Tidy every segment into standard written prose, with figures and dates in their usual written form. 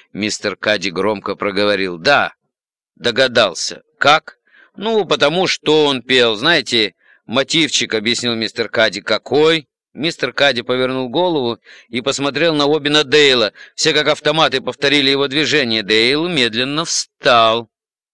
Мистер Кадди громко проговорил. «Да, догадался. Как? Ну, потому что он пел. Знаете, мотивчик», — объяснил мистер Кадди. «Какой?» Мистер Кадди повернул голову и посмотрел на Обина Дейла. Все как автоматы повторили его движение. Дейл медленно встал.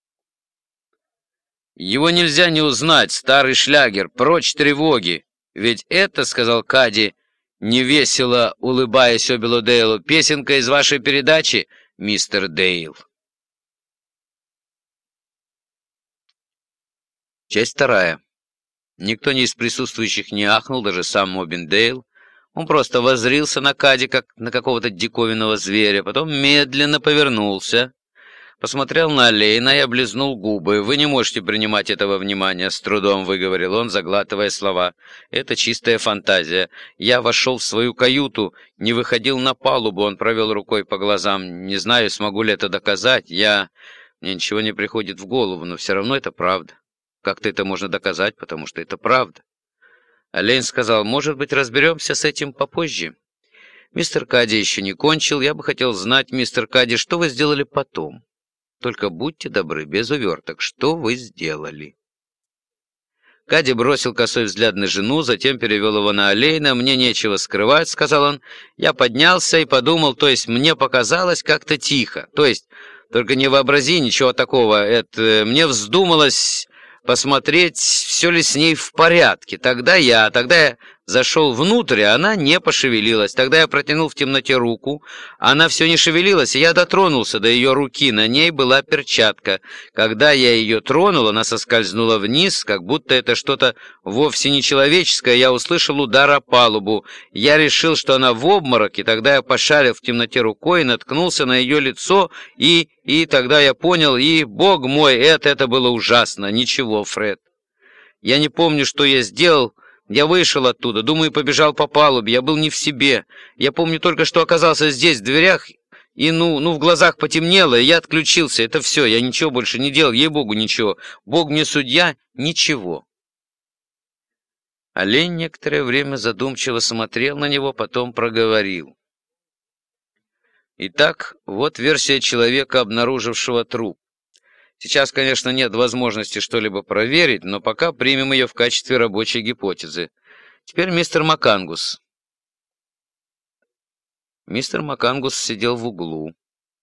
«Его нельзя не узнать, старый шлягер, прочь тревоги. Ведь это, — сказал Кадди, невесело улыбаясь Обилу Дейлу, — песенка из вашей передачи, мистер Дейл». Часть вторая. Никто не из присутствующих не ахнул, даже сам Обин Дейл. Он просто воззрился на Кадди, как на какого-то диковинного зверя, потом медленно повернулся, посмотрел на Лейна и облизнул губы. «Вы не можете принимать этого внимания», — с трудом выговорил он, заглатывая слова. «Это чистая фантазия. Я вошел в свою каюту, не выходил на палубу», — он провел рукой по глазам. «Не знаю, смогу ли это доказать. Мне ничего не приходит в голову, но все равно это правда. Как-то это можно доказать, потому что это правда». А Лейн сказал: «Может быть, разберемся с этим попозже?» Мистер Кадди еще не кончил. «Я бы хотел знать, мистер Кадди, что вы сделали потом? Только будьте добры, без уверток. Что вы сделали?» Кадди бросил косой взгляд на жену, затем перевел его на Лейна. «Мне нечего скрывать», — сказал он. «Я поднялся и подумал, то есть мне показалось как-то тихо. То есть, только не вообрази ничего такого. Мне вздумалось посмотреть, все ли с ней в порядке. Тогда я зашел внутрь, а она не пошевелилась. Тогда я протянул в темноте руку, она все не шевелилась, и я дотронулся до ее руки. На ней была перчатка. Когда я ее тронул, она соскользнула вниз, как будто это что-то вовсе не человеческое. Я услышал удар о палубу. Я решил, что она в обмороке. Тогда я пошарил в темноте рукой и наткнулся на ее лицо, и тогда я понял, и, бог мой, это было ужасно. Ничего, Фред. Я не помню, что я сделал. Я вышел оттуда, думаю, побежал по палубе. Я был не в себе. Я помню только, что оказался здесь, в дверях, и, в глазах потемнело, и я отключился. Это все, я ничего больше не делал, ей-богу, ничего. Бог мне судья, ничего». Олень некоторое время задумчиво смотрел на него, потом проговорил. «Итак, вот версия человека, обнаружившего труп. Сейчас, конечно, нет возможности что-либо проверить, но пока примем ее в качестве рабочей гипотезы. Теперь мистер Макангус». Мистер Макангус сидел в углу.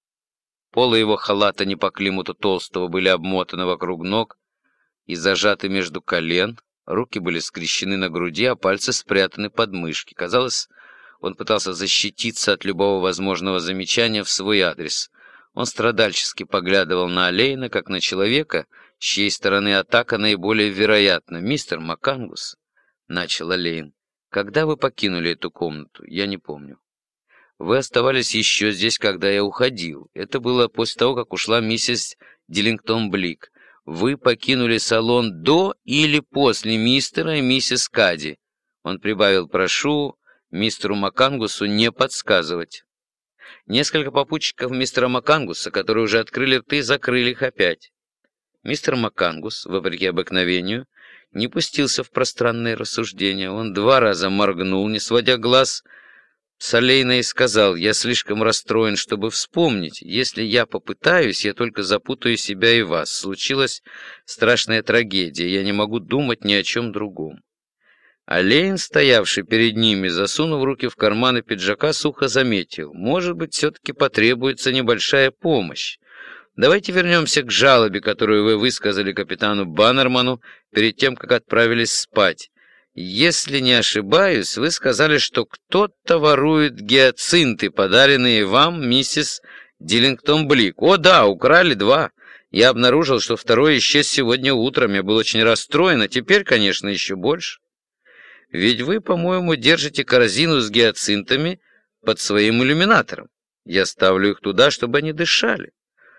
Полы его халата не по климату толстого были обмотаны вокруг ног и зажаты между колен, руки были скрещены на груди, а пальцы спрятаны под мышки. Казалось, он пытался защититься от любого возможного замечания в свой адрес. Он страдальчески поглядывал на Лейна, как на человека, с чьей стороны атака наиболее вероятна. «Мистер Макангус», — начал Лейн, — «когда вы покинули эту комнату? Я не помню». «Вы оставались еще здесь, когда я уходил. Это было после того, как ушла миссис Диллингтон-Блик. Вы покинули салон до или после мистера и миссис Кадди?» Он прибавил: «Прошу мистеру Макангусу не подсказывать». Несколько попутчиков мистера Макангуса, которые уже открыли рты, закрыли их опять. Мистер Макангус, вопреки обыкновению, не пустился в пространные рассуждения. Он 2 раза моргнул, не сводя глаз с Лейна, и сказал: «Я слишком расстроен, чтобы вспомнить. Если я попытаюсь, я только запутаю себя и вас. Случилась страшная трагедия, я не могу думать ни о чем другом». А Лейн, стоявший перед ними, засунув руки в карманы пиджака, сухо заметил: «Может быть, все-таки потребуется небольшая помощь. Давайте вернемся к жалобе, которую вы высказали капитану Баннерману перед тем, как отправились спать. Если не ошибаюсь, вы сказали, что кто-то ворует гиацинты, подаренные вам миссис Диллингтон-Блик. О да, украли 2. Я обнаружил, что 2 исчез сегодня утром. Я был очень расстроен, а теперь, конечно, еще больше. Ведь вы, по-моему, держите корзину с гиацинтами под своим иллюминатором. Я ставлю их туда, чтобы они дышали.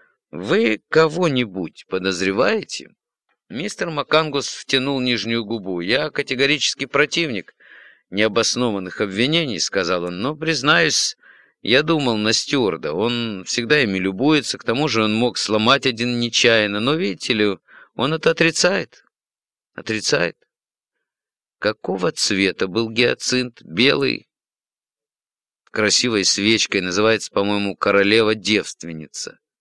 Вы кого-нибудь подозреваете?» Мистер Макангус втянул нижнюю губу. «Я категорически противник необоснованных обвинений», — сказал он, — «но, признаюсь, я думал на стюарда. Он всегда ими любуется, к тому же он мог сломать один нечаянно, но, видите ли, он это отрицает». «Отрицает? Какого цвета был гиацинт? Белый?» красивой свечкой, называется, по-моему, «Королева-девственница».